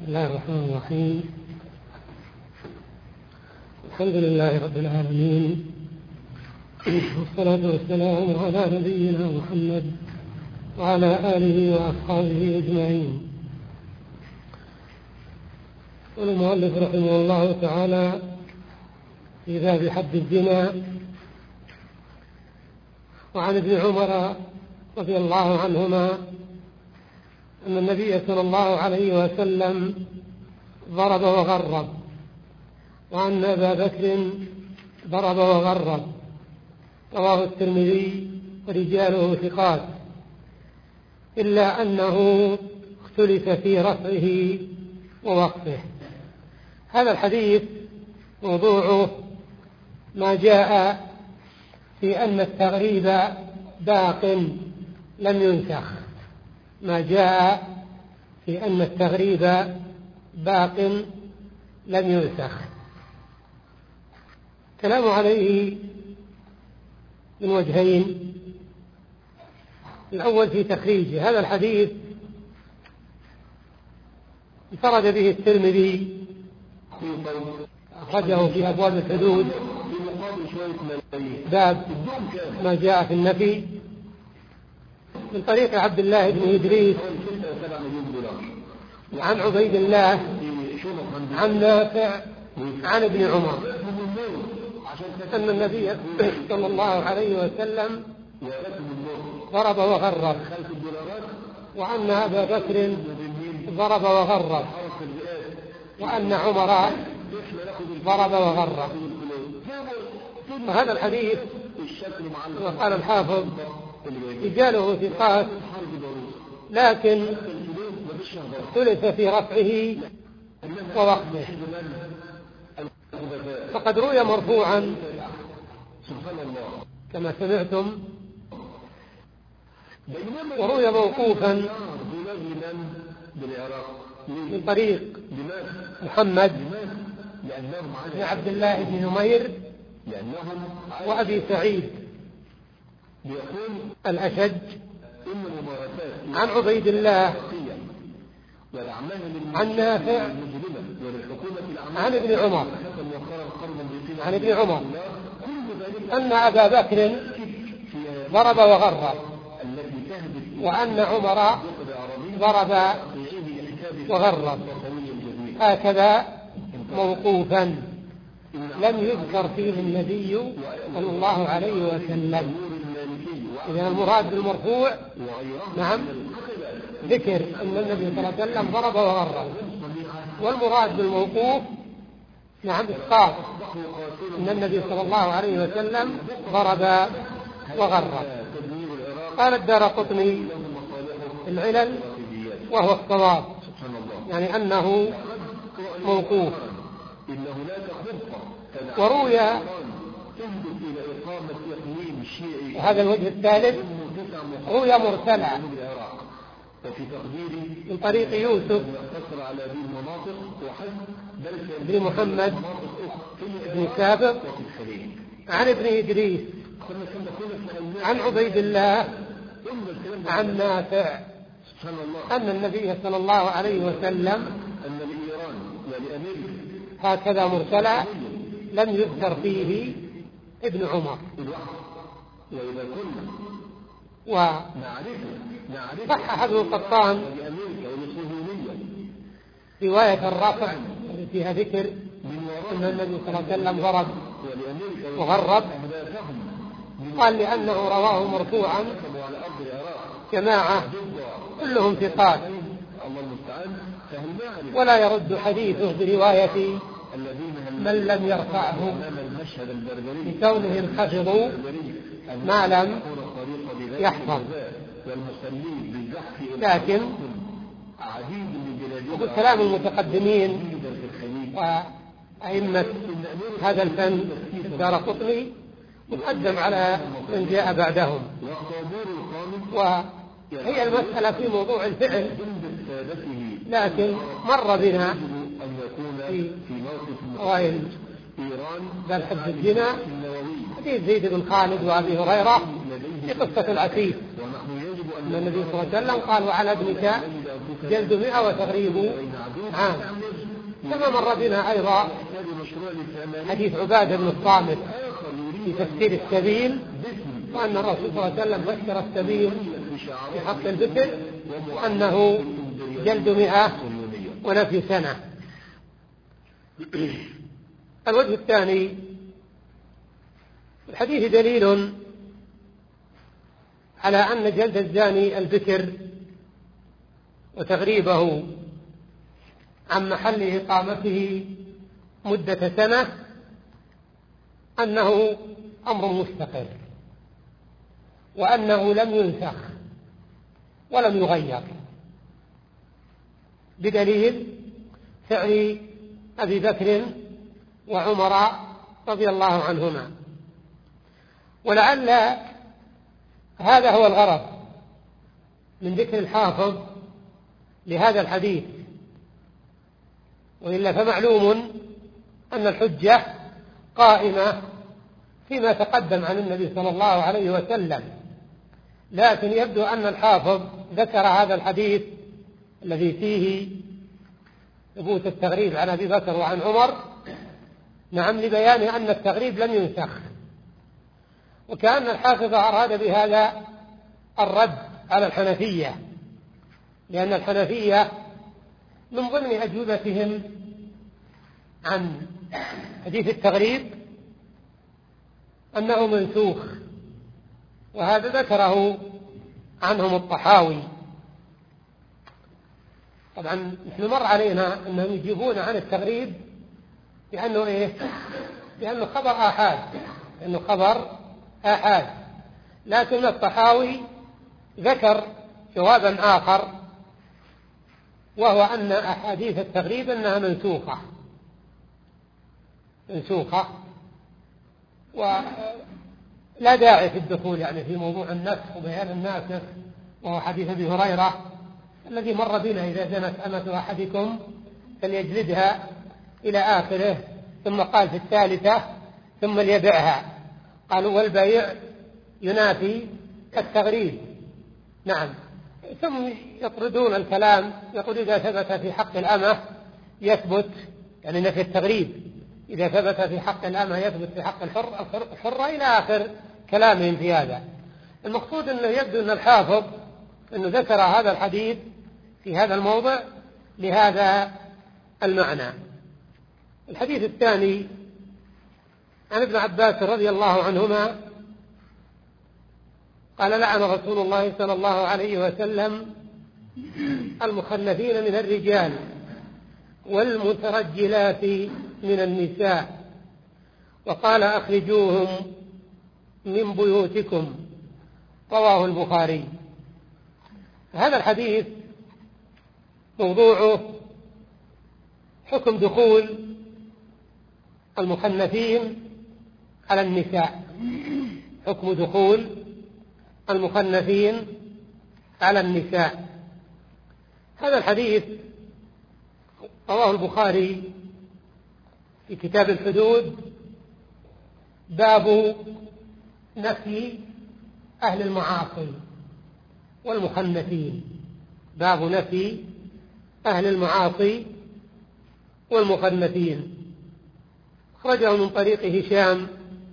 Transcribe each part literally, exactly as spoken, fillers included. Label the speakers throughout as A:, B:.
A: بسم الله الرحمن الرحيم. الحمد لله رب العالمين، والصلاة والسلام على نبينا محمد وعلى آله وأصحابه أجمعين. والمؤلف رحمه الله تعالى في باب حد الزنا. وعن ابن عمر رضي الله عنهما أن النبي صلى الله عليه وسلم ضرب وغرب، وأن أبا بكر ضرب وغرب. رواه الترمذي ورجاله ثقات، إلا أنه اختلف في رفعه ووقفه. هذا الحديث موضوعه ما جاء في أن التغريب باق لم ينسخ، ما جاء في أن التغريب باق لم ينسخ. كلام عليه من وجهين. الأول في تخريجه. هذا الحديث انفرد به الترمذي، أخرجه في أبواب الحدود باب ما جاء في النفي، من طريق عبد الله بن إدريس عن عبيد الله عن نافع عن ابن عمر أن النبي صلى الله عليه وسلم ضرب وغرب، وأن أبا بكر ضرب وغرب، وأن عمر ضرب وغرب. فهذا الحديث وقال الحافظ رجاله ثقات، لكن اختلف في رفعه ووقفه. فقد روي مرفوعا كما سمعتم، وروي موقوفا من طريق محمد بن عبد الله بن نمير وأبي سعيد الأشج عن عبيد الله عن نافع عن ابن عمر عن ابن عمر أن أبا بكر ضرب وغرب، وأن عمر ضرب وغرب. هكذا موقوفا، لم يذكر فيه النبي صلى الله عليه وسلم. إذا المراد بالمرفوع نعم ذكر أن النبي صلى الله عليه وسلم ضرب وغرب، والمراد بالموقوف نعم إسقاط أن النبي صلى الله عليه وسلم ضرب وغرب. قال الدارقطني العلل وهو الصواب، يعني أنه موقوف. وروي هذا الوجه الثالث روي مرسلا من طريق يوسف بن محمد بن سابق عن ابن إدريس عن عبيد الله عن نافع أن النبي صلى الله عليه وسلم هكذا مرسلا لم يذكر فيه ابن عمر. وصحح ابن القطان رواية الرافع التي فيها ذكر أن النبي صلى الله عليه وسلم ضرب وغرب، قال لأنه رواه مرفوعا جماعة كلهم ثقات، ولا يرد حديثه برواية من لم يرفعه لكونهم حفظوا ما لم يحفظ. لكن كلام المتقدمين وأئمة هذا الفن الدارقطني مقدم على من جاء بعدهم. وهي المسألة في موضوع الفعل، لكن مر بنا في أوائل بل حد الزنا حديث زيد بن خالد وأبي هريرة في قصة العتيق، أن النبي صلى الله عليه وسلم قال: وعلى ابنك جلد مئة وتغريب عام. كما مر بنا أيضا حديث عبادة بن الصامت في تفسير السبيل، وأن الرسول صلى الله عليه وسلم فسر السبيل في حق البكر وأنه جلد مئة ونفي سنة. الوجه الثاني، الحديث دليل على أن جلد الزاني البكر وتغريبه عن محل إقامته مدة سنة أنه أمر مستقر، وأنه لم ينسخ ولم يغير، بدليل فعل أبي بكر وعمر رضي الله عنهما. ولعل هذا هو الغرض من ذكر الحافظ لهذا الحديث، وإلا فمعلوم أن الحجة قائمة فيما تقدم عن النبي صلى الله عليه وسلم، لكن يبدو أن الحافظ ذكر هذا الحديث الذي فيه ثبوت التغريب عن أبي بكر وعن عمر، نعم، لبيان أن التغريب لم ينسخ، وكأن الحافظ أراد بهذا الرد على الحنفية، لأن الحنفية من ضمن أجوبتهم عن حديث التغريب أنه منسوخ، وهذا ذكره عنهم الطحاوي. طبعا نحن مر علينا أنهم يجيبون عن التغريب بأنه إيه؟ بأنه خبر آحاد، لأنه خبر آحاد، لكن الطحاوي ذكر جوابا آخر، وهو أن أحاديث التغريب أنها منسوخة منسوخة ولا داعي في الدخول يعني في موضوع النسخ وبيان الناسخ، وهو حديث أبي هريرة الذي مر بنا: إذا زنت أمة أحدكم فليجلدها إلى آخره، ثم قال في الثالثة ثم ليبيعها. قالوا والبيع ينافي التغريب. نعم، ثم يطردون الكلام، يقول إذا ثبت في حق الأمة يثبت، يعني نفي التغريب، إذا ثبت في حق الأمة يثبت في حق الحر الحرة إلى آخر كلامهم في هذا. المقصود أنه يبدو أن الحافظ أنه ذكر هذا الحديث في هذا الموضع لهذا المعنى. الحديث الثاني عن ابن عباس رضي الله عنهما قال: لعن رسول الله صلى الله عليه وسلم المخنثين من الرجال والمترجلات من النساء، وقال: أخرجوهم من بيوتكم. رواه البخاري. هذا الحديث موضوعه حكم دخول المخنثين على النساء، حكم دخول المخنثين على النساء. هذا الحديث رواه البخاري في كتاب الحدود، باب نفي أهل المعاصي والمخنثين، باب نفي أهل المعاصي والمخنثين. أخرجه من طريق هشام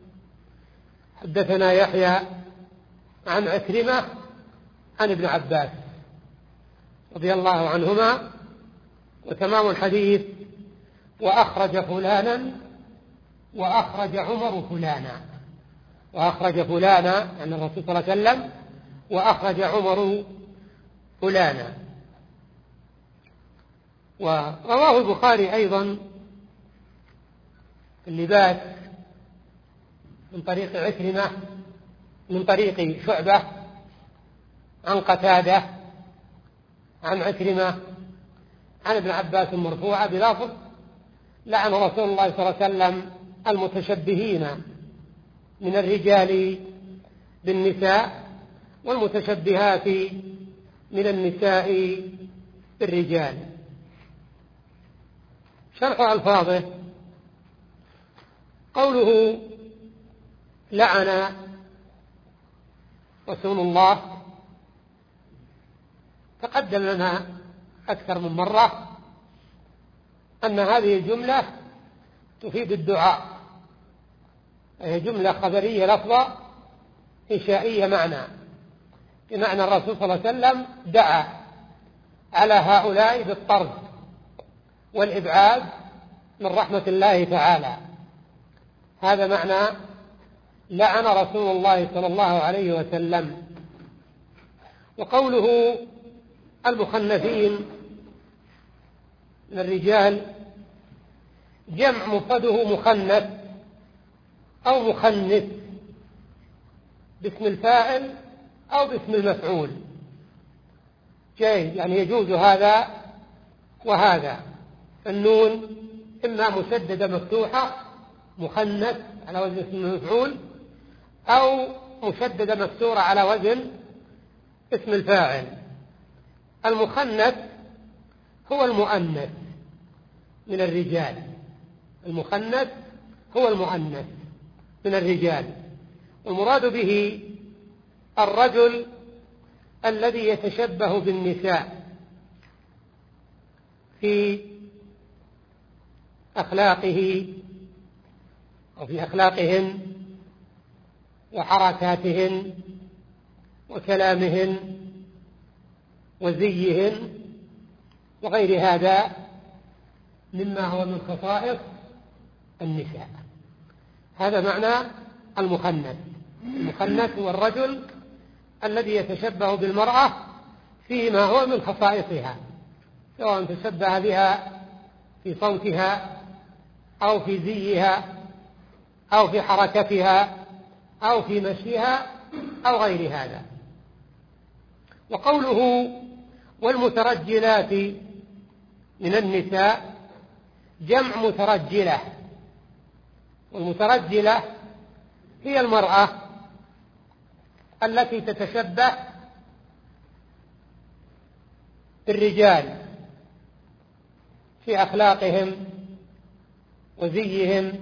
A: حدثنا يحيى عن عكرمة عن ابن عباس رضي الله عنهما، وتمام الحديث: وأخرج فلانا وأخرج عمر فلانا، وأخرج فلانا يعني الرسول صلى الله عليه وسلم، وأخرج عمر فلانا. ورواه البخاري أيضا اللباس من طريق عكرمة من طريق شعبة عن قتادة عن عكرمة عن ابن عباس مرفوعة بلفظ: لعن رسول الله صلى الله عليه وسلم المتشبهين من الرجال بالنساء والمتشبهات من النساء بالرجال. شرح ألفاظه: قوله لعن رسول الله تقدم لنا أكثر من مرة أن هذه الجملة تفيد الدعاء، هي جملة خبرية لفظة إنشائية معنى، بمعنى الرسول صلى الله عليه وسلم دعا على هؤلاء بالطرد والإبعاد من رحمة الله تعالى. هذا معنى لعن رسول الله صلى الله عليه وسلم. وقوله المخنثين من الرجال جمع مفرده مخنث أو مخنث باسم الفاعل أو باسم المفعول، جيد، يعني يجوز هذا وهذا. النون إما مسددة مفتوحة مخنث على وزن اسم المفعول، أو مشددة مكسورة على وزن اسم الفاعل. المخنث هو المؤنث من الرجال، المخنث هو المؤنث من الرجال، والمراد به الرجل الذي يتشبه بالنساء في أخلاقه أو في أخلاقهن وحركاتهن وكلامهن وزيهن وغير هذا مما هو من خصائص النساء. هذا معنى المخنث. المخنث هو الرجل الذي يتشبه بالمرأة فيما هو من خصائصها، سواء تشبه بها في صوتها أو في زيها أو في حركتها أو في مشيها أو غير هذا. وقوله والمترجلات من النساء جمع مترجلة، والمترجلة هي المرأة التي تتشبه بالرجال في أخلاقهم وزيهم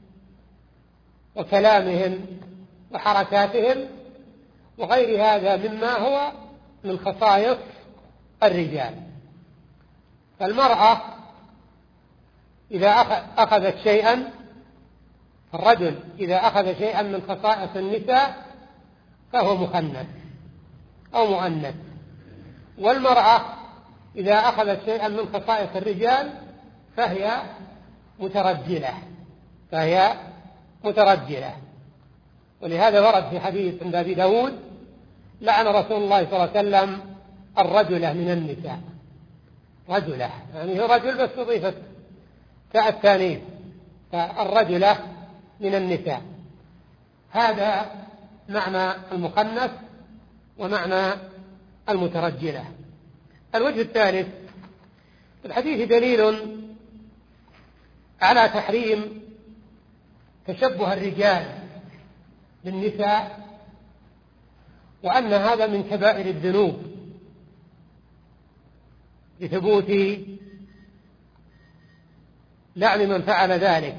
A: وكلامهم وحركاتهم وغير هذا مما هو من خصائص الرجال. فالمرأة إذا أخذت شيئا، الرجل إذا أخذ شيئا من خصائص النساء فهو مخنث أو مؤنث، والمرأة إذا أخذت شيئا من خصائص الرجال فهي مترجلة فهي مترجلة. ولهذا ورد في حديث عند أبي داود لعن رسول الله صلى الله عليه وسلم الرجلة من النساء. رجلة يعني هو رجل بس أضيفت تاء التانيث، فالرجلة من النساء. هذا معنى المخنث ومعنى المترجلة. الوجه الثالث في الحديث دليل على تحريم تشبه الرجال بالنساء، وأن هذا من كبائر الذنوب لثبوت لعن من فعل ذلك.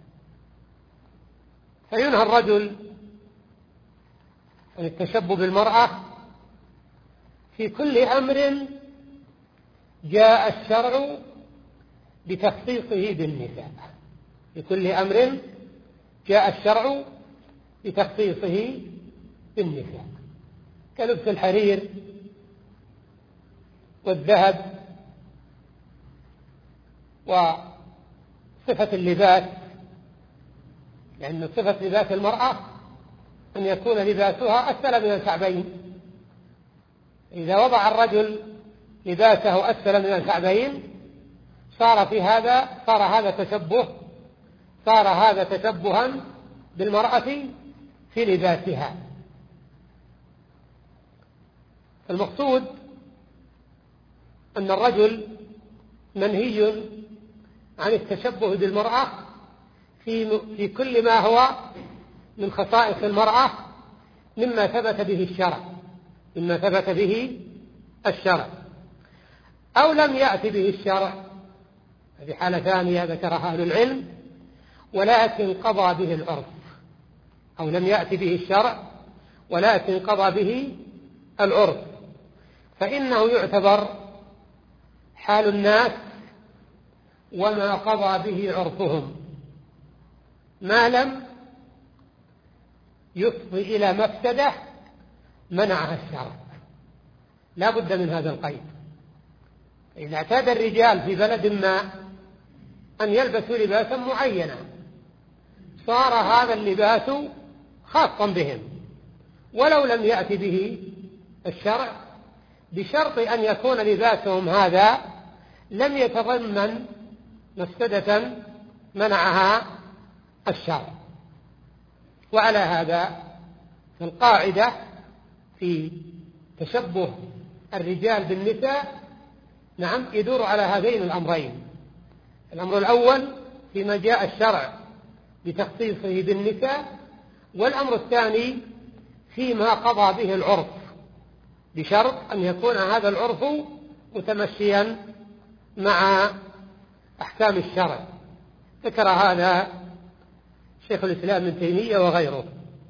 A: فينهى الرجل عن التشبه بالمرأة في كل أمر جاء الشرع بتخصيصه بالنساء، في كل أمر جاء الشرع بتخصيصه بالنساء، كلبس الحرير والذهب وصفة اللباس، لأن صفة لباس المرأة أن يكون لباسها أسفل من الكعبين. إذا وضع الرجل لباسه أسفل من الكعبين صار في هذا صار هذا تشبه صار هذا تشبها بالمرأة في لباسها. المقصود أن الرجل منهي عن التشبه بالمرأة في في كل ما هو من خصائص المرأة مما ثبت به الشرع مما ثبت به الشرع أو لم يأتي به الشرع. هذه حالة ثانية ذكرها أهل العلم، ولكن قضى به العرف، أو لم يأتي به الشرع ولكن قضى به العرف، فإنه يعتبر حال الناس وما قضى به عرفهم ما لم يفضي إلى مفسدة منعها الشرع. لا بد من هذا القيد. إذا اعتاد الرجال في بلد ما أن يلبسوا لباسا معينا صار هذا اللباس خاصا بهم ولو لم يأتي به الشرع، بشرط أن يكون لباسهم هذا لم يتضمن مفسدة منعها الشرع. وعلى هذا فالقاعدة في تشبه الرجال بالنساء نعم يدور على هذين الأمرين. الأمر الأول فيما جاء الشرع بتخصيصه بالنساء، والأمر الثاني فيما قضى به العرف بشرط أن يكون هذا العرف متمشيا مع أحكام الشرع. ذكر هذا شيخ الإسلام ابن تيمية وغيره.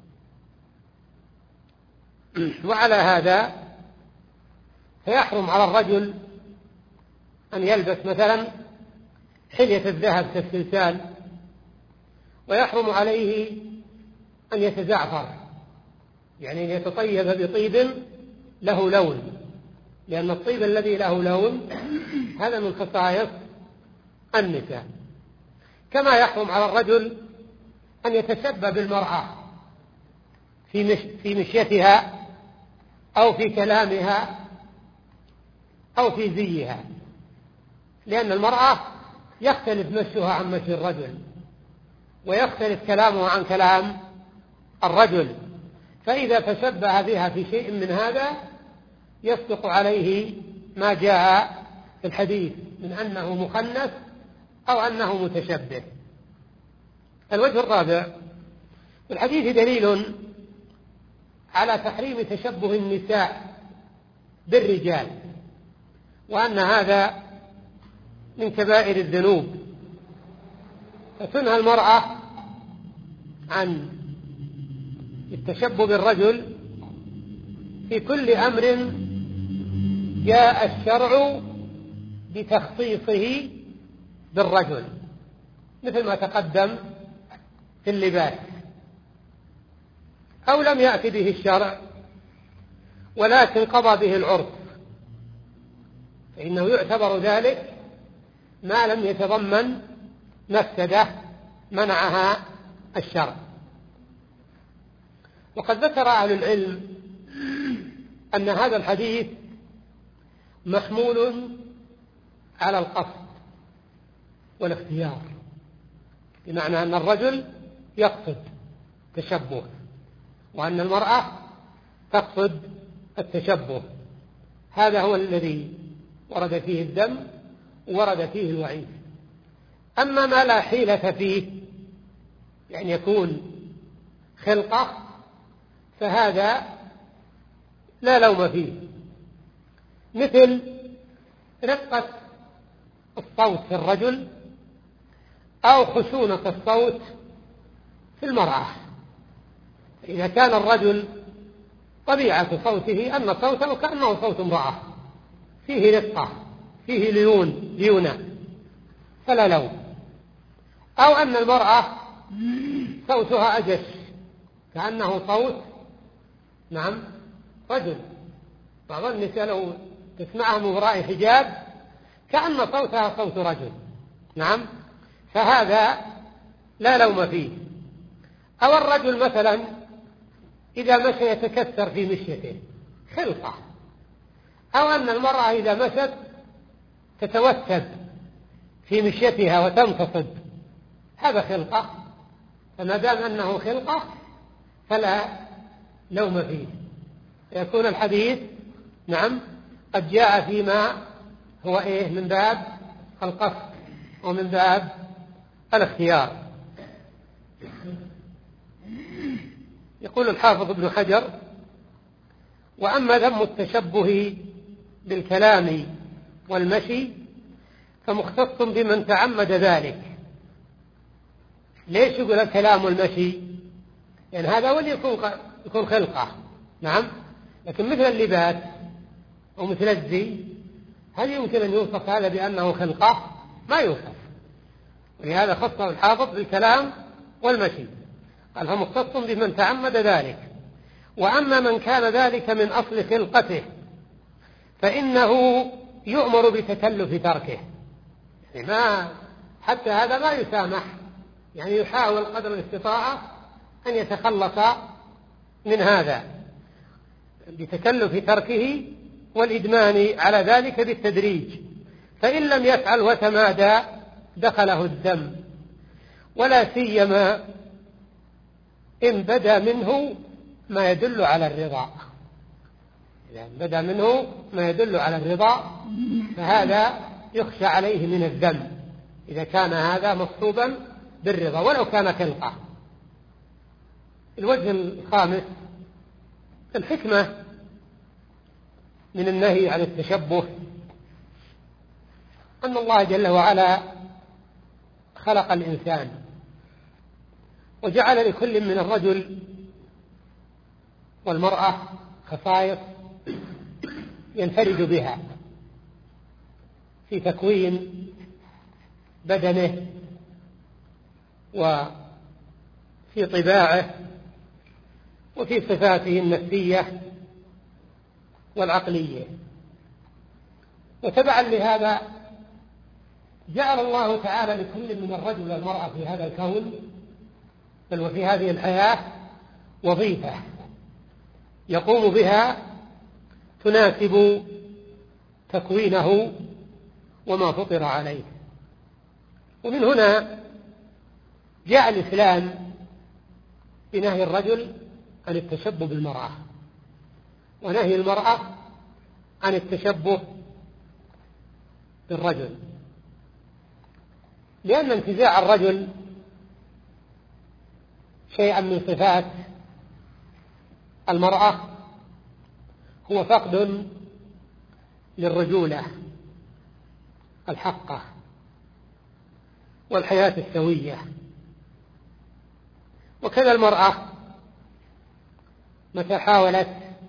A: وعلى هذا فيحرم على الرجل أن يلبس مثلا حلية الذهب كالسلسال، ويحرم عليه أن يتزعفر، يعني أن يتطيب بطيب له لون، لأن الطيب الذي له لون هذا من خصائص النساء. كما يحرم على الرجل أن يتشبه بالمرأة في مش في مشيتها أو في كلامها أو في زيها، لأن المرأة يختلف مشيها عن مشي الرجل ويختلف كلامه عن كلام الرجل، فإذا تشبه بها في شيء من هذا يصدق عليه ما جاء في الحديث من أنه مخنث أو أنه متشبه. الوجه الرابع في الحديث دليل على تحريم تشبه النساء بالرجال، وأن هذا من كبائر الذنوب، فتنهى المرأة عن التشبه بالرجل في كل أمر جاء الشرع بتخصيصه بالرجل، مثل ما تقدم في اللباس، أو لم يأتي به الشرع ولكن قضى به العرف، فإنه يعتبر ذلك ما لم يتضمن مفسدة منعها الشرع. وقد ذكر أهل العلم أن هذا الحديث محمول على القصد والاختيار، بمعنى أن الرجل يقصد تشبه وأن المرأة تقصد التشبه. هذا هو الذي ورد فيه الذم ورد فيه الوعيد. أما ما لا حيلة فيه، يعني يكون خلقة، فهذا لا لوم فيه، مثل رقة الصوت في الرجل أو خشونة الصوت في المرأة. إذا كان الرجل طبيعة صوته أن صوته كأنه صوت امرأة، فيه رقة فيه ليون ليونة فلا لوم، أو أن المرأة صوتها أجش كأنه صوت نعم رجل. بعض النساء لو تسمعها من وراء حجاب كأن صوتها صوت رجل، نعم، فهذا لا لوم فيه. أو الرجل مثلا إذا مشى يتكسر في مشيته، خلقة. أو أن المرأة إذا مشت تتوتد في مشيتها وتنتصب، هذا خلقة، فما دام أنه خلقة فلا لوم فيه. يكون الحديث نعم قد جاء فيما هو إيه من باب القصد ومن باب الاختيار. يقول الحافظ ابن حجر: وأما ذم التشبه بالكلام والمشي فمختص بمن تعمد ذلك. ليش يقول الكلام والمشي؟ يعني هذا هو اللي يكون يكون خلقة، نعم، لكن مثل اللباس ومثل الزي هل يمكن أن يوصف هذا بأنه خلقة؟ ما يوصف، ولهذا خصه الحافظ بالكلام والمشي، قال فمختص بمن تعمد ذلك. وأما من كان ذلك من أصل خلقته فإنه يؤمر بتكلف تركه، يعني ما حتى هذا ما يسامح، يعني يحاول قدر الاستطاعة أن يتخلص من هذا بتكلف تركه والإدمان على ذلك بالتدريج، فإن لم يفعل وتمادى دخله الذم، ولا سيما إن بدا منه ما يدل على الرضا. إذا بدا منه ما يدل على الرضا فهذا يخشى عليه من الذم إذا كان هذا مصحوبا بالرضا ولو كان خلقة. الوجه الخامس الحكمة من النهي عن التشبه، أن الله جل وعلا خلق الإنسان وجعل لكل من الرجل والمرأة خصائص ينفرد بها في تكوين بدنه وفي طباعه وفي صفاته النفسية والعقلية. وتبعا لهذا جعل الله تعالى لكل من الرجل والمرأة في هذا الكون بل وفي هذه الحياة وظيفة يقوم بها تناسب تكوينه وما فطر عليه. ومن هنا جاء الإسلام بنهي الرجل عن التشبه بالمرأة ونهي المرأة عن التشبه بالرجل، لأن انتزاع الرجل شيئا من صفات المرأة هو فقد للرجولة الحقة والحياة السوية. وكذا المرأة متى حاولت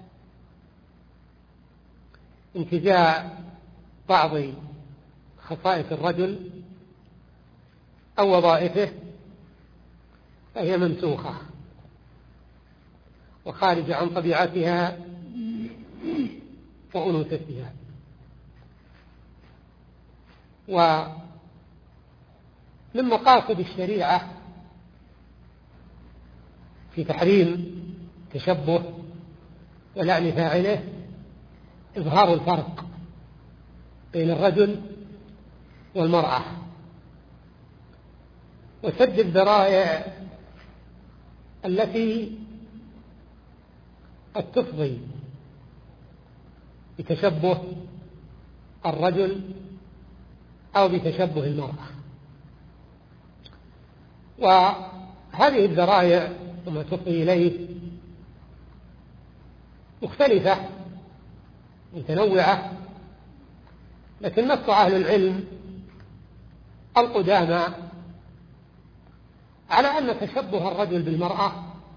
A: انتزاع بعض خصائص الرجل أو وظائفه فهي منسوخة وخارجة عن طبيعتها وأنوثتها. ومن مقاصد الشريعة في تحريم تشبه ولعن فاعله إظهار الفرق بين الرجل والمرأة وسد الذرائع التي قد تفضي بتشبه الرجل أو بتشبه المرأة. وهذه الذرائع وما تفضي إليه مختلفة متنوعة، لكن نص أهل العلم القدامى على أن تشبه الرجل بالمرأة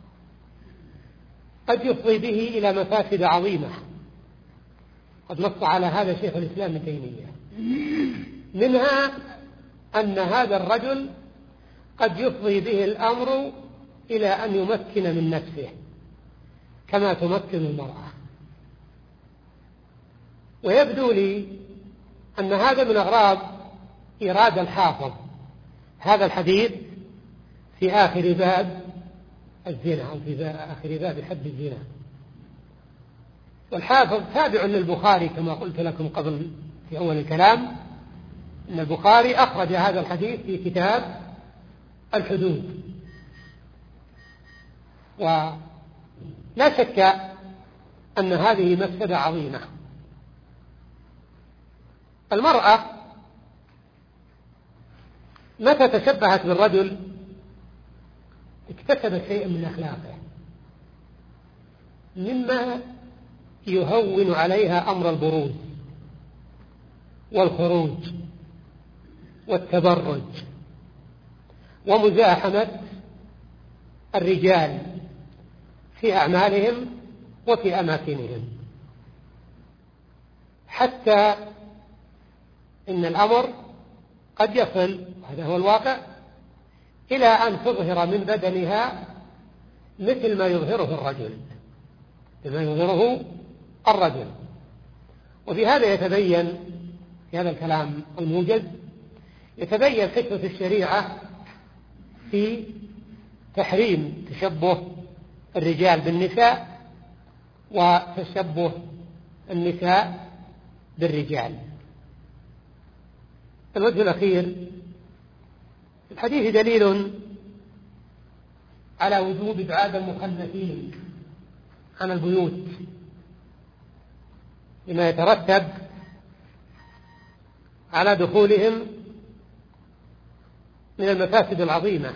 A: قد يفضي به إلى مفاسد عظيمة، قد نص على هذا شيخ الإسلام ابن تيمية، منها أن هذا الرجل قد يفضي به الأمر إلى أن يمكن من نفسه كما تمكن المرأة. ويبدو لي أن هذا من أغراض إيراد الحافظ هذا الحديث في آخر باب الزنا أو في آخر باب حد الزنا. والحافظ تابع للبخاري كما قلت لكم قبل في أول الكلام، أن البخاري أخرج هذا الحديث في كتاب الحدود. ولا شك أن هذه مفسدة عظيمة. المرأة متى تشبهت بالرجل اكتسبت شيئا من أخلاقه مما يهون عليها أمر البروز والخروج والتبرج ومزاحمة الرجال في أعمالهم وفي أماكنهم، حتى إن الأمر قد يصل، هذا هو الواقع، إلى أن تظهر من بدنها مثل ما يظهره الرجل، مثل ما يظهره الرجل. وفي هذا يتبين، في هذا الكلام الموجز يتبين حكمة الشريعة في تحريم تشبه الرجال بالنساء وتشبه النساء بالرجال. الوجه الأخير، الحديث دليل على وجوب إبعاد المخنثين عن البيوت لما يترتب على دخولهم من المفاسد العظيمة.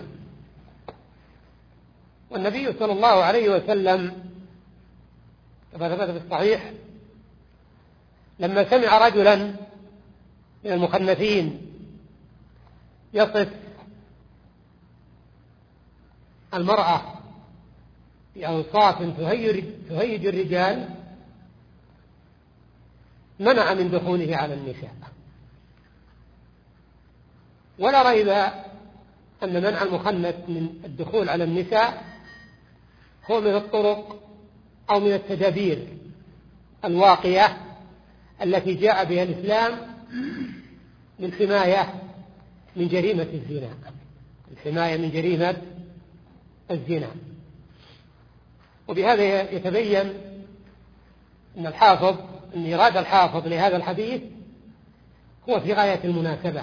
A: والنبي صلى الله عليه وسلم كما ثبت في الصحيح لما سمع رجلا من المخنثين يصف المرأة بأوصاف تهيج الرجال منع من دخوله على النساء. ولا ريب أن منع المخنث من الدخول على النساء هو من الطرق أو من التدابير الواقية التي جاء بها الإسلام للحماية من جريمة الزنا، الحماية من جريمة الزنا. وبهذا يتبين أن الحافظ أن إيراد الحافظ لهذا الحديث هو في غاية المناسبة،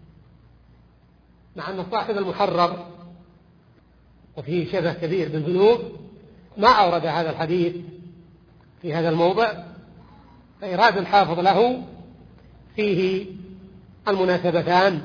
A: مع أن صاحب المحرر وفيه شبه كبير بالذنوب ما أورد هذا الحديث في هذا الموضع، فإيراد الحافظ له فيه المناسبتان.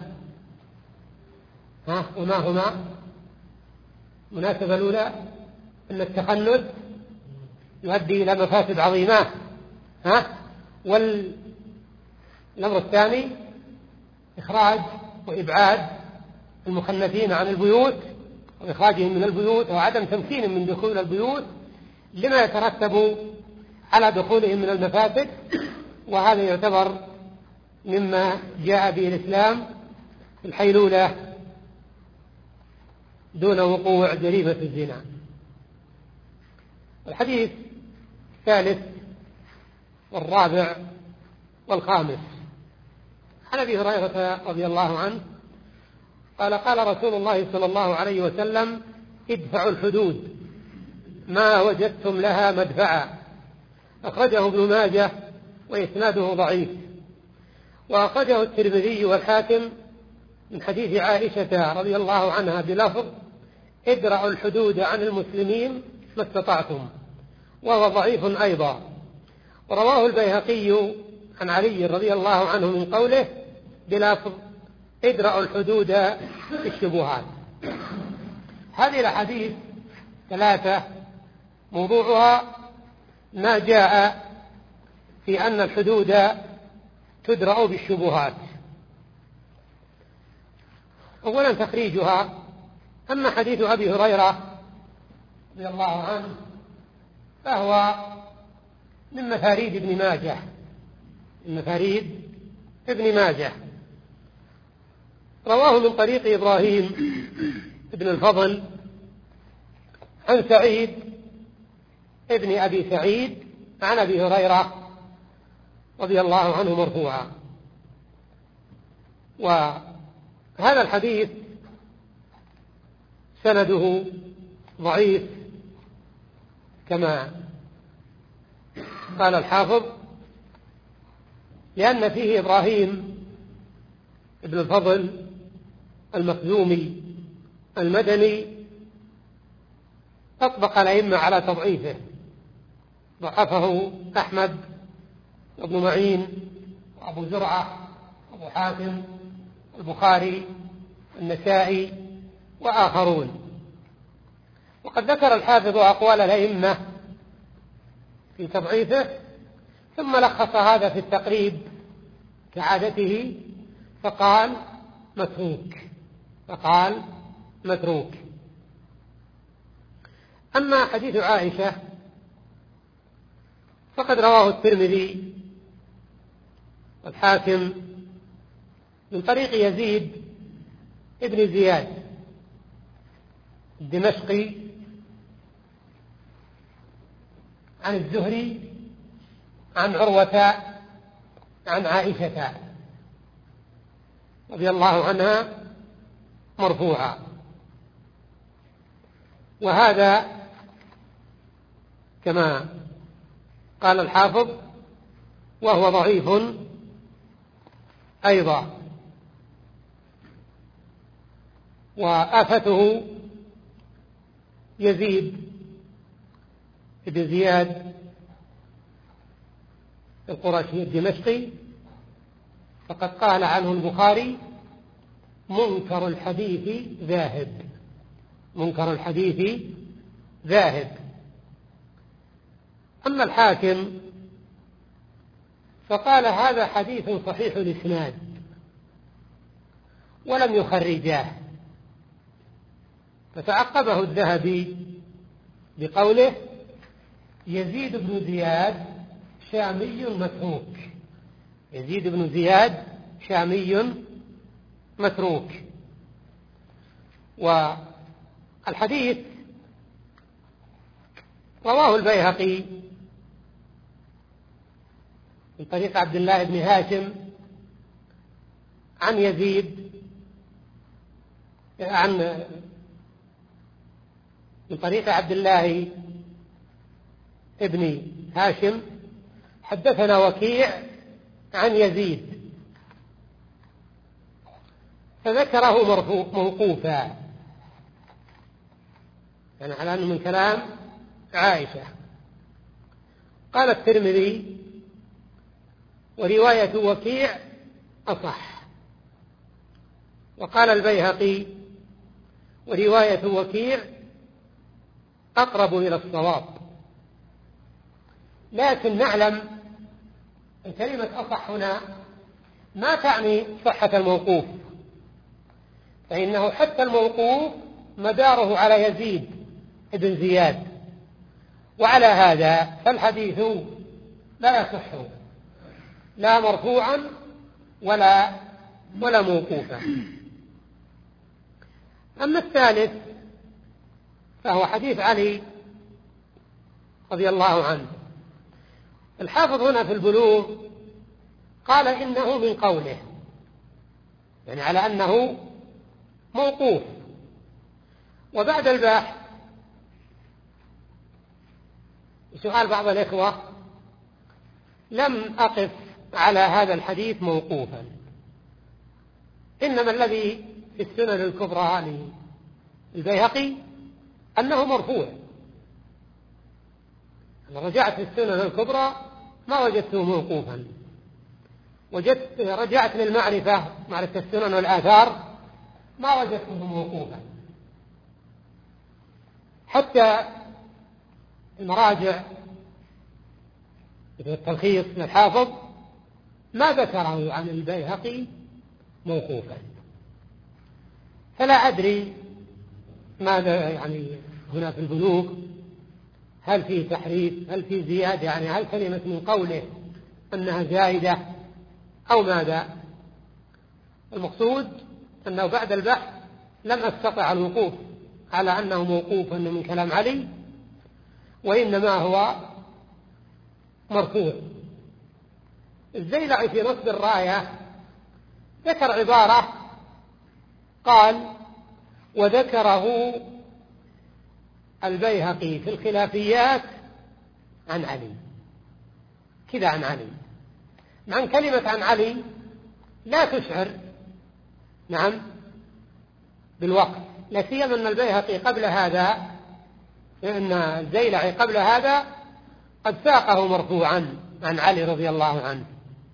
A: ها وما هما؟ المناسبة الأولى أن التخنث يؤدي إلى مفاسد عظيمة، ها والأمر الثاني إخراج وإبعاد المخنثين عن البيوت وإخراجهم من البيوت وعدم تمكينهم من دخول البيوت لما يترتب على دخولهم من المفاسد. وهذا يعتبر مما جاء به الإسلام في الحيلولة دون وقوع جريمة الزنا. الحديث الثالث والرابع والخامس عن أبي هريرة رضي الله عنه قال قال رسول الله صلى الله عليه وسلم ادفعوا الحدود ما وجدتم لها مدفعا، أخرجه ابن ماجه وإسناده ضعيف، وأخرجه الترمذي والحاكم من حديث عائشة رضي الله عنها بلفظ ادرأوا الحدود عن المسلمين ما استطعتم، وهو ضعيف أيضا. ورواه البيهقي عن علي رضي الله عنه من قوله بلفظ ادرأوا الحدود في الشبهات. هذه الأحاديث ثلاثة موضوعها ما جاء في أن الحدود تدرأ بالشبهات. أولا تخريجها، أما حديث أبي هريرة رضي الله عنه فهو من مفاريد ابن ماجه، من مفاريد ابن ماجه، رواه من طريق إبراهيم ابن الفضل عن سعيد ابن أبي سعيد عن أبي هريرة رضي الله عنه مرفوعا. وهذا الحديث سنده ضعيف كما قال الحافظ، لأن فيه إبراهيم ابن الفضل المخزومي المدني أطبق الأئمة على تضعيفه، ضعفه أحمد وابن معين وأبو زرعة وأبو حاتم البخاري النسائي وآخرون. وقد ذكر الحافظ أقوال الأئمة في تضعيفه، ثم لخص هذا في التقريب كعادته فقال متروك، فقال متروك. أما حديث عائشة فقد رواه الترمذي والحاكم من طريق يزيد ابن زياد الدمشقي عن الزهري عن عروة عن عائشة رضي الله عنها مرفوعا. وهذا كما قال الحافظ وهو ضعيف أيضا، وآفته يزيد بن زياد القرشي الدمشقي، فقد قال عنه البخاري منكر الحديث ذاهب، منكر الحديث ذاهب. أما الحاكم فقال هذا حديث صحيح الإسناد ولم يخرجاه، فتعقبه الذهبي بقوله يزيد بن زياد شامي متروك، يزيد بن زياد شامي متروك. والحديث رواه البيهقي من طريق عبد الله بن هاشم عن يزيد عن من طريق عبد الله ابن هاشم حدثنا وكيع عن يزيد، فذكره مرفوع موقوفا، يعني على أنه من كلام عائشة. قال الترمذي ورواية وكيع أصح، وقال البيهقي ورواية وكيع أقرب إلى الصواب. لكن نعلم أن كلمة أصح هنا ما تعني صحة الموقوف، فإنه حتى الموقوف مداره على يزيد بن زياد، وعلى هذا فالحديث لا يصح لا مرفوعا ولا ولا موقوفا. أما الثالث فهو حديث علي رضي الله عنه. الحافظ هنا في البلوغ قال إنه من قوله، يعني على أنه موقوف. وبعد البحث سؤال بعض الإخوة لم أقف على هذا الحديث موقوفا، إنما الذي في السنن الكبرى للبيهقي أنه مرفوع. أنا رجعت في السنن الكبرى ما وجدته موقوفا، وجدت رجعت للمعرفة معرفة السنن والآثار ما وجدته موقوفا. حتى المراجع في التلخيص للحافظ ما ذكره عن البيهقي موقوفا، فلا أدري ماذا يعني هنا في البلوغ، هل فيه تحريف، هل فيه زيادة، يعني هل كلمة من قوله أنها زائدة أو ماذا. المقصود أنه بعد البحث لم أستطع الوقوف على أنه موقوف أنه من كلام علي، وإنما هو مرفوع. الزيلعي في نصب الراية ذكر عبارة قال وذكره البيهقي في الخلافيات عن علي، كذا عن علي، مع كلمة عن علي لا تشعر نعم بالوقت، لا سيما أن البيهقي قبل هذا، لأن الزيلعي قبل هذا قد ساقه مرفوعا عن علي رضي الله عنه.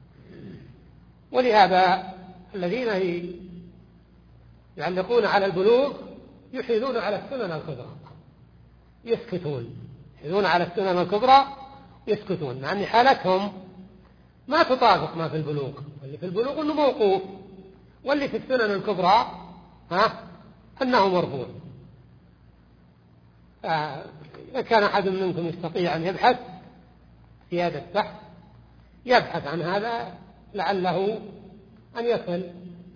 A: ولهذا الذين يعلقون على البلوغ يحيلون على السنن الكبرى يسكتون، يحيلون على السنن الكبرى يسكتون، مع أن حالتهم ما تطابق ما في البلوغ. واللي في البلوغ أنه موقوف، واللي في السنن الكبرى ها أنه مرفوع. إذا كان أحد منكم يستطيع أن يبحث في هذا البحث يبحث عن هذا لعله أن يصل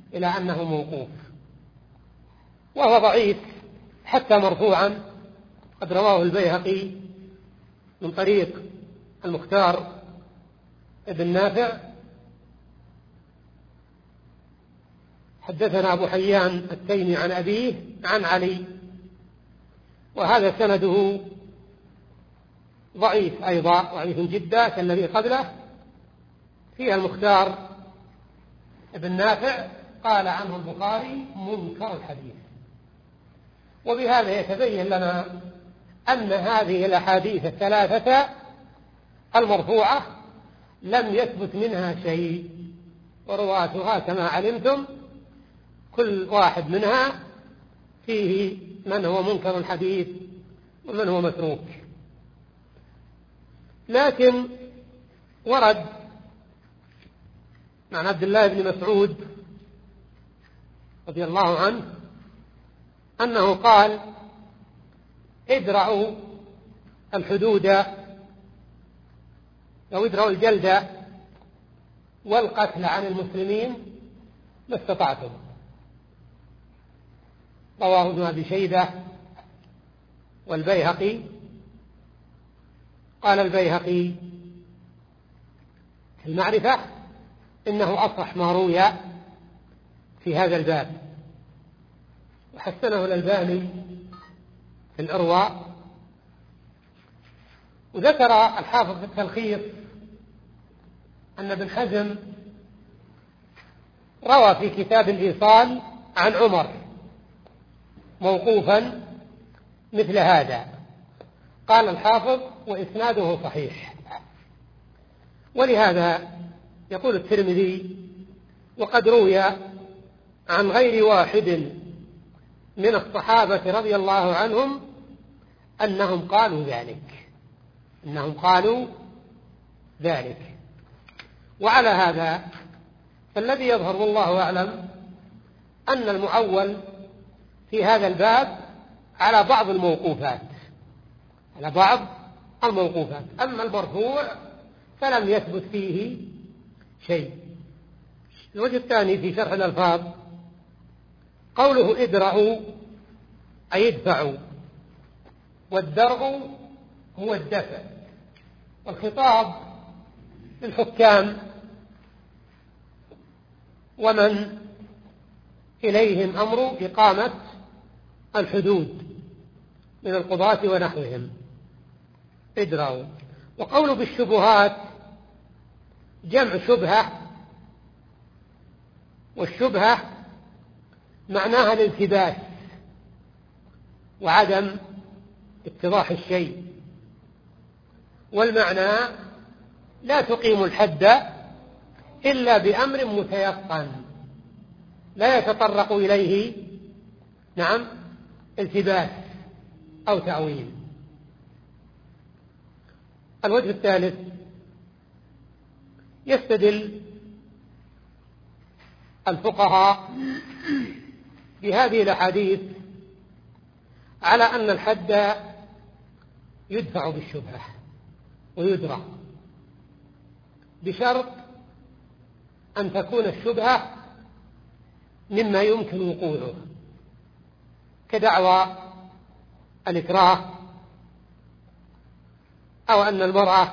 A: إلى أنه موقوف، وهو ضعيف حتى مرفوعا. قد رواه البيهقي من طريق المختار ابن نافع حدثنا أبو حيان التيمي عن أبيه عن علي، وهذا سنده ضعيف أيضا، ضعيف جدا كالذي قبله. فيها المختار ابن نافع قال عنه البخاري منكر الحديث. وبهذا يتبين لنا أن هذه الأحاديث الثلاثة المرفوعة لم يثبت منها شيء، ورواتها كما علمتم كل واحد منها فيه من هو منكر الحديث ومن هو متروك. لكن ورد عن عبد الله بن مسعود رضي الله عنه أنه قال ادرعوا الحدود أو ادرعوا الجلد والقتل عن المسلمين ما استطعتم. رواه ابن أبي شيبة والبيهقي. قال البيهقي في المعرفة إنه أصح ما روي في هذا الباب، وحسنه الألباني في الإرواء. وذكر الحافظ في التلخيص أن ابن حزم روى في كتاب الإيصال عن عمر موقوفا مثل هذا. قال الحافظ وإسناده صحيح. ولهذا يقول الترمذي وقد روي عن غير واحد من الصحابة رضي الله عنهم أنهم قالوا ذلك أنهم قالوا ذلك. وعلى هذا فالذي يظهر والله أعلم أن المعول في هذا الباب على بعض الموقوفات على بعض الموقوفات أما المرفوع فلم يثبت فيه شيء. الوجه الثاني في شرح الألفاظ قوله ادرعوا أي ادفعوا، والدرع هو الدفع، والخطاب للحكام ومن إليهم أمر إقامة الحدود من القضاة ونحوهم. ادرعوا. وقوله بالشبهات جمع شبهة، والشبهة معناها الالتباس وعدم اتضاح الشيء، والمعنى لا تقيم الحد إلا بأمر متيقن لا يتطرق إليه نعم التباس أو تأويل. الوجه الثالث يستدل الفقهاء بهذه الأحاديث على أن الحد يدفع بالشبهة ويدرى بشرط أن تكون الشبهة مما يمكن وقوعه، كدعوى الإكراه أو أن المرأة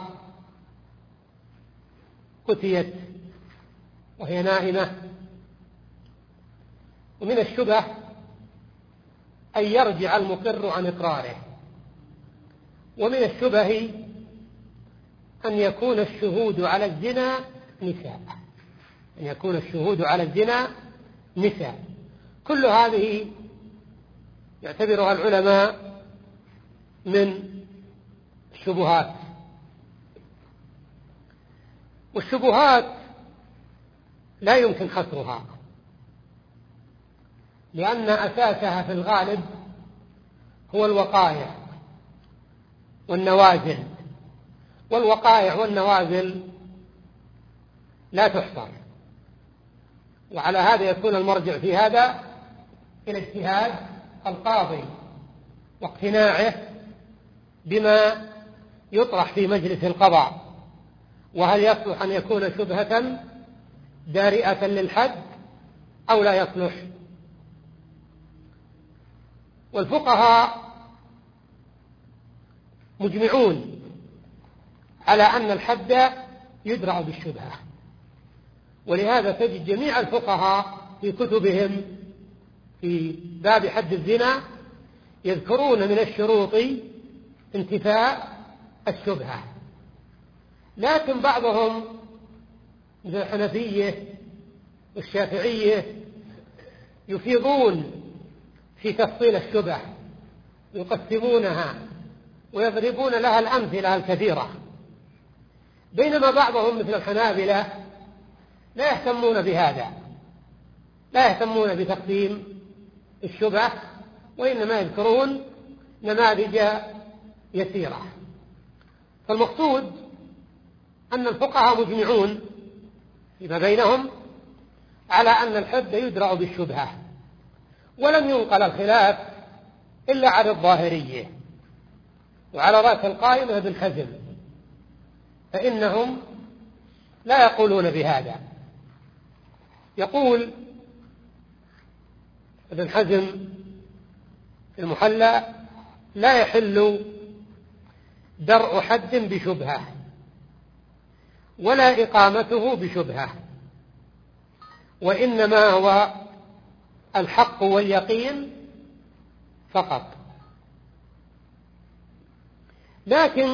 A: قتلت وهي نائمة. ومن الشبه أن يرجع المقر عن إقراره. ومن الشبه أن يكون الشهود على الزنا نساء أن يكون الشهود على الزنا نساء. كل هذه يعتبرها العلماء من الشبهات. والشبهات لا يمكن حصرها، لأن أساسها في الغالب هو الوقائع والنوازل، والوقائع والنوازل لا تحصر. وعلى هذا يكون المرجع في هذا إلى اجتهاد القاضي واقتناعه بما يطرح في مجلس القضاء، وهل يصلح أن يكون شبهة دارئة للحد أو لا يصلح. والفقهاء مجمعون على أن الحد يدرع بالشبهة، ولهذا تجد جميع الفقهاء في كتبهم في باب حد الزنا يذكرون من الشروط انتفاء الشبهة. لكن بعضهم مثل الحنفية والشافعية يفيضون في تفصيل الشبه، يقسمونها ويضربون لها الأمثلة الكثيرة، بينما بعضهم مثل الحنابلة لا يهتمون بهذا، لا يهتمون بتقسيم الشبه، وإنما يذكرون نماذج يسيرة. فالمقصود أن الفقهاء مجمعون فيما بينهم على أن الحد يدرع بالشبهة، ولم ينقل الخلاف إلا على الظاهرية، وعلى رأس القائمة ابن حزم، فإنهم لا يقولون بهذا. يقول ابن حزم في المحلى: لا يحل درء حد بشبهة ولا إقامته بشبهة، وإنما هو الحق واليقين فقط. لكن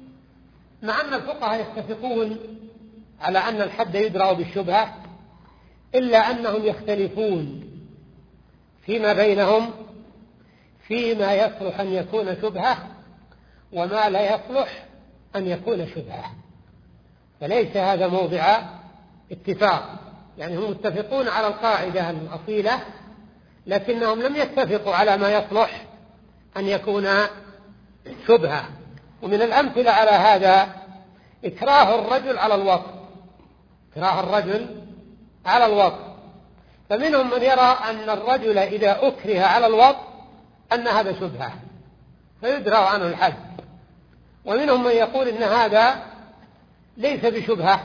A: مع أن الفقهاء يتفقون على أن الحد يدرأ بالشبهة، إلا أنهم يختلفون فيما بينهم فيما يصلح أن يكون شبهة وما لا يصلح أن يكون شبهة، فليس هذا موضع اتفاق. يعني هم متفقون على القاعدة الأصيلة، لكنهم لم يتفقوا على ما يصلح أن يكون شبهة. ومن الأمثلة على هذا إكراه الرجل على الوطء، إكراه الرجل على الوطء، فمنهم من يرى أن الرجل إذا أكره على الوطء أن هذا شبهة فيدرأ عنه الحد، ومنهم من يقول إن هذا ليس بشبهة،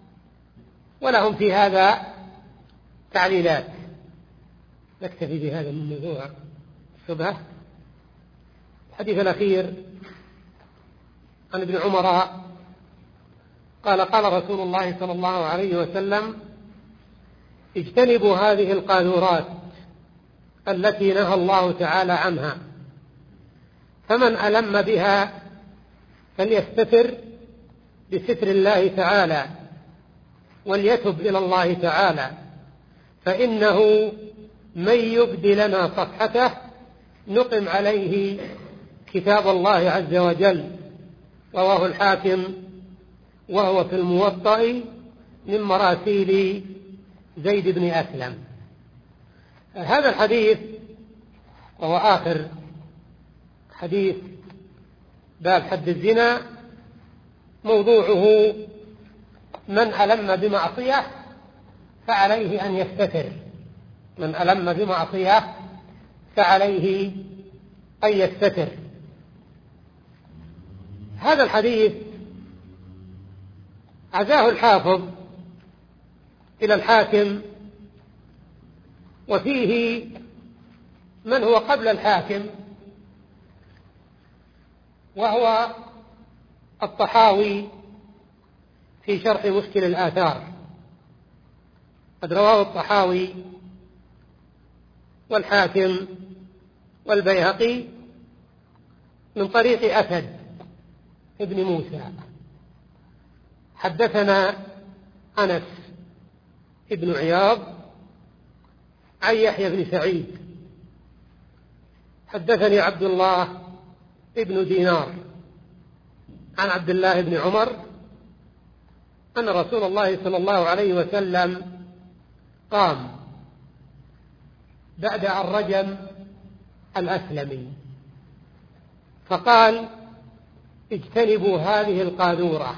A: ولهم في هذا تعليلات. نكتفي بهذا من موضوع الشبهة. الحديث الأخير عن ابن عمر قال: قال رسول الله صلى الله عليه وسلم: اجتنبوا هذه القاذورات التي نهى الله تعالى عنها، فمن ألم بها فليستتر بستر الله تعالى وليتب إلى الله تعالى، فإنه من يبد لنا صفحته نقم عليه كتاب الله عز وجل. رواه الحاكم وهو في الموطأ من مراسيل زيد بن أسلم. هذا الحديث وهو آخر حديث باب حد الزنا، موضوعه: من ألم بمعصية فعليه أن يستتر، من ألم بمعصية فعليه أن يستتر. هذا الحديث عزاه الحافظ إلى الحاكم، وفيه من هو قبل الحاكم وهو الطحاوي في شرح مشكل الآثار. قد رواه الطحاوي والحاكم والبيهقي من طريق أسد ابن موسى. حدثنا أنس ابن عياض عن يحيى بن سعيد حدثني عبد الله ابن دينار عن عبد الله بن عمر أن رسول الله صلى الله عليه وسلم قام بعد أن رجم الأسلمي فقال: اجتنبوا هذه القاذورة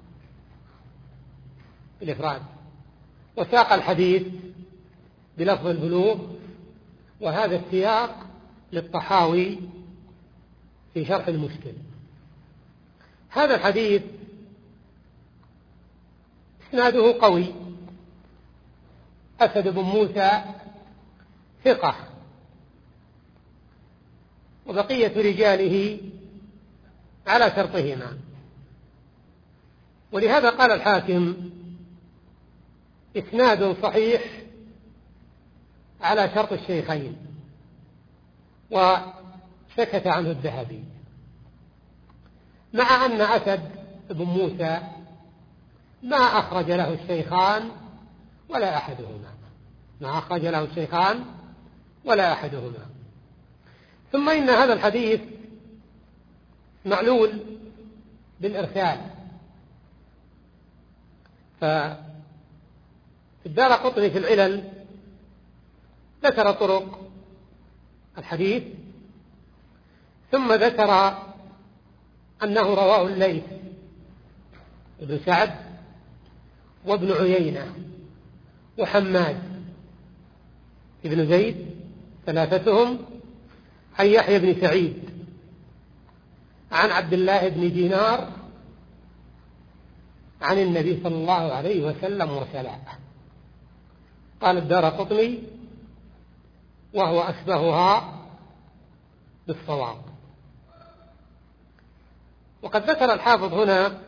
A: بالإفراد، وساق الحديث بلفظ البلوغ، وهذا السياق للطحاوي في شرح المشكل. هذا الحديث إسناده قوي، أسد بن موسى ثقة، وبقية رجاله على شرطهما، ولهذا قال الحاكم إسناد صحيح على شرط الشيخين، وسكت عنه الذهبي، مع أن أسد بن موسى ما أخرج له الشيخان ولا أحدهما ما أخرج له الشيخان ولا أحدهما. ثم إن هذا الحديث معلول بالإرسال، فالدارقطني في العلل ذكر طرق الحديث، ثم ذكر أنه رواه الليث بن سعد وابن عيينة وحماد بن زيد ثلاثتهم عن يحيى بن سعيد عن عبد الله بن دينار عن النبي صلى الله عليه وسلم مرسلا. قال الدارقطني وهو أشبهها بالصواب. وقد ذكر الحافظ هنا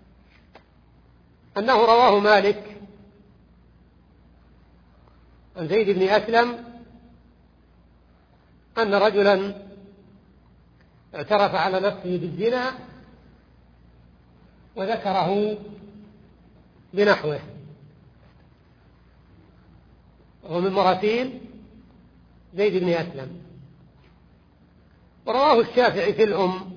A: أنه رواه مالك عن زيد بن أسلم أن رجلا اعترف على نفسه بالزنا وذكره بنحوه، ومن مراسيل زيد بن أسلم. ورواه الشافعي في الأم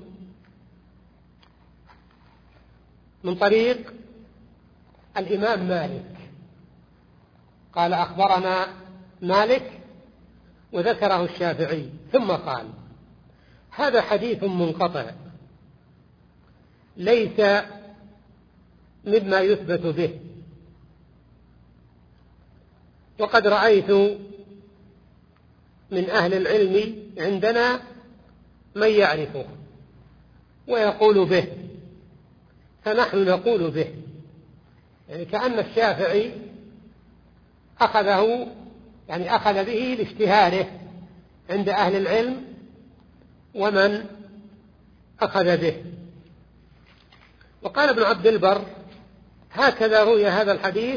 A: من طريق الإمام مالك، قال أخبرنا مالك وذكره الشافعي، ثم قال هذا حديث منقطع ليس مما يثبت به، وقد رأيت من أهل العلم عندنا من يعرفه ويقول به، فنحن نقول به. يعني كأن الشافعي أخذه يعني أخذ به لاشتهاره عند أهل العلم ومن أخذ به. وقال ابن عبد البر هكذا روي هذا الحديث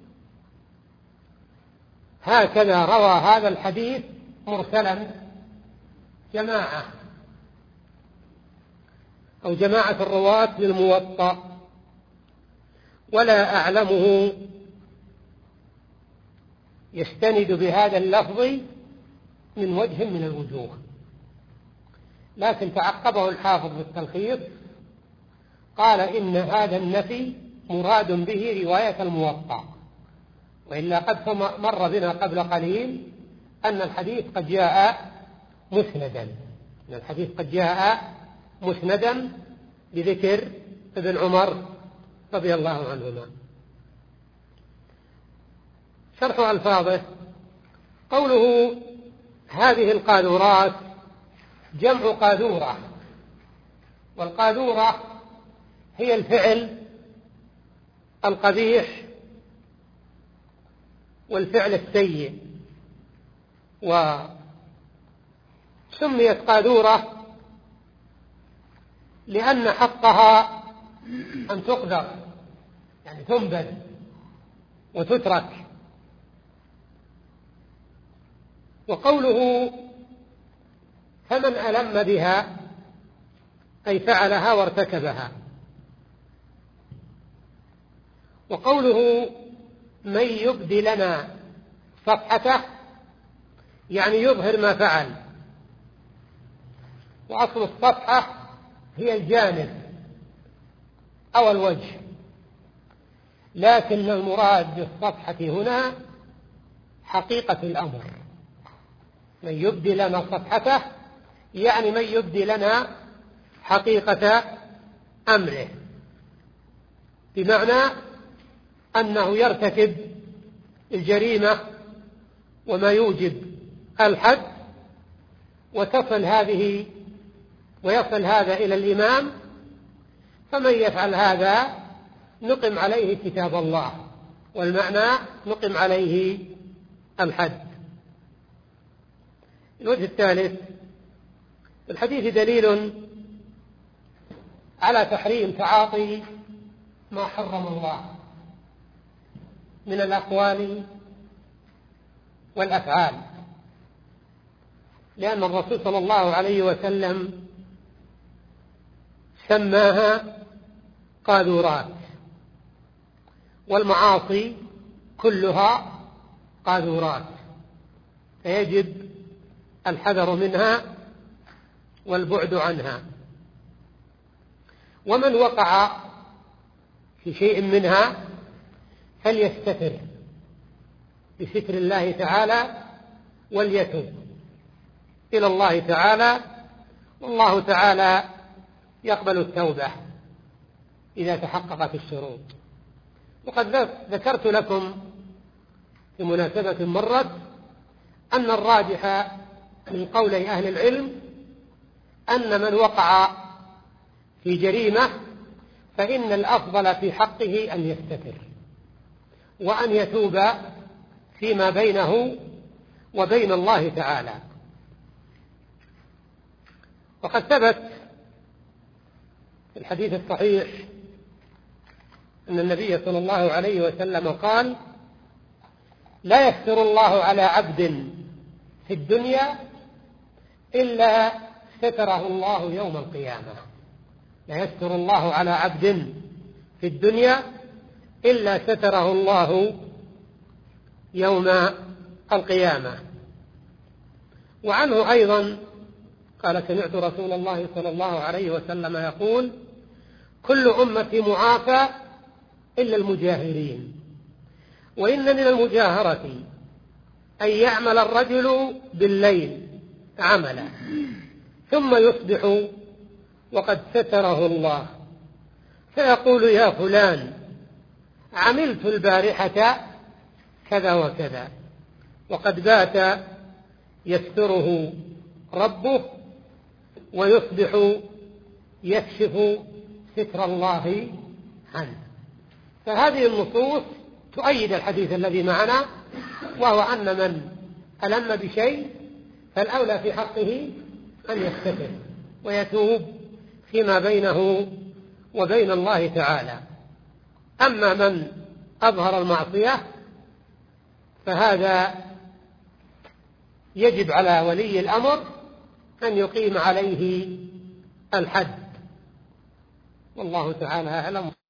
A: هكذا روى هذا الحديث مرسلا جماعة أو جماعة الرواة للموطأ، ولا أعلمه يستند بهذا اللفظ من وجه من الوجوه. لكن تعقبه الحافظ بالتلخيص قال إن هذا النفي مراد به رواية الموطأ، وإلا قد مر بنا قبل قليل أن الحديث قد جاء مسندا أن الحديث قد جاء مسندا بذكر ابن عمر رضي الله عنهما. شرح ألفاظه قوله هذه القاذورات جمع قاذورة، والقاذورة هي الفعل القبيح والفعل السيء، وسميت قاذورة لأن حقها أن تقدر يعني تنبذ وتترك. وقوله فمن ألم بها أي فعلها وارتكبها. وقوله من يبدي لنا صفحته يعني يظهر ما فعل، وأصل الصفحة هي الجانب أو الوجه، لكن المراد بالصفحة هنا حقيقة الأمر. من يبدي لنا صفحته يعني من يبدي لنا حقيقة أمره، بمعنى أنه يرتكب الجريمة وما يوجب الحد، وتصل هذه ويصل هذا إلى الإمام، فمن يفعل هذا نقم عليه كتاب الله، والمعنى نقم عليه الحد. الوجه الثالث: في الحديث دليل على تحريم تعاطي ما حرم الله من الأقوال والأفعال، لأن الرسول صلى الله عليه وسلم سماها قاذورات، والمعاصي كلها قاذورات، فيجب الحذر منها والبعد عنها. ومن وقع في شيء منها فليستتر بستر الله تعالى وليتوب إلى الله تعالى، والله تعالى يقبل التوبة إذا تحققت الشروط. وقد ذكرت لكم في مناسبة مرت أن الراجح من قولي أهل العلم أن من وقع في جريمة فإن الأفضل في حقه أن يستتر وأن يتوب فيما بينه وبين الله تعالى. وقد ثبت في الحديث الصحيح أن النبي صلى الله عليه وسلم قال: لا يستر الله على عبد في الدنيا إلا ستره الله يوم القيامة. لا يستر الله على عبد في الدنيا إلا ستره الله يوم القيامة. وعنه أيضا قال: سمعت رسول الله صلى الله عليه وسلم يقول: كل أمتي معافى إلا المجاهرين، وإن من المجاهرة أن يعمل الرجل بالليل عملا ثم يصبح وقد ستره الله فيقول: يا فلان عملت البارحة كذا وكذا، وقد بات يستره ربه ويصبح يكشف ستر الله عنه. فهذه النصوص تؤيد الحديث الذي معنا، وهو أن من ألم بشيء فالأولى في حقه أن يستتر ويتوب فيما بينه وبين الله تعالى. أما من أظهر المعصية فهذا يجب على ولي الأمر أن يقيم عليه الحد، والله تعالى أعلم.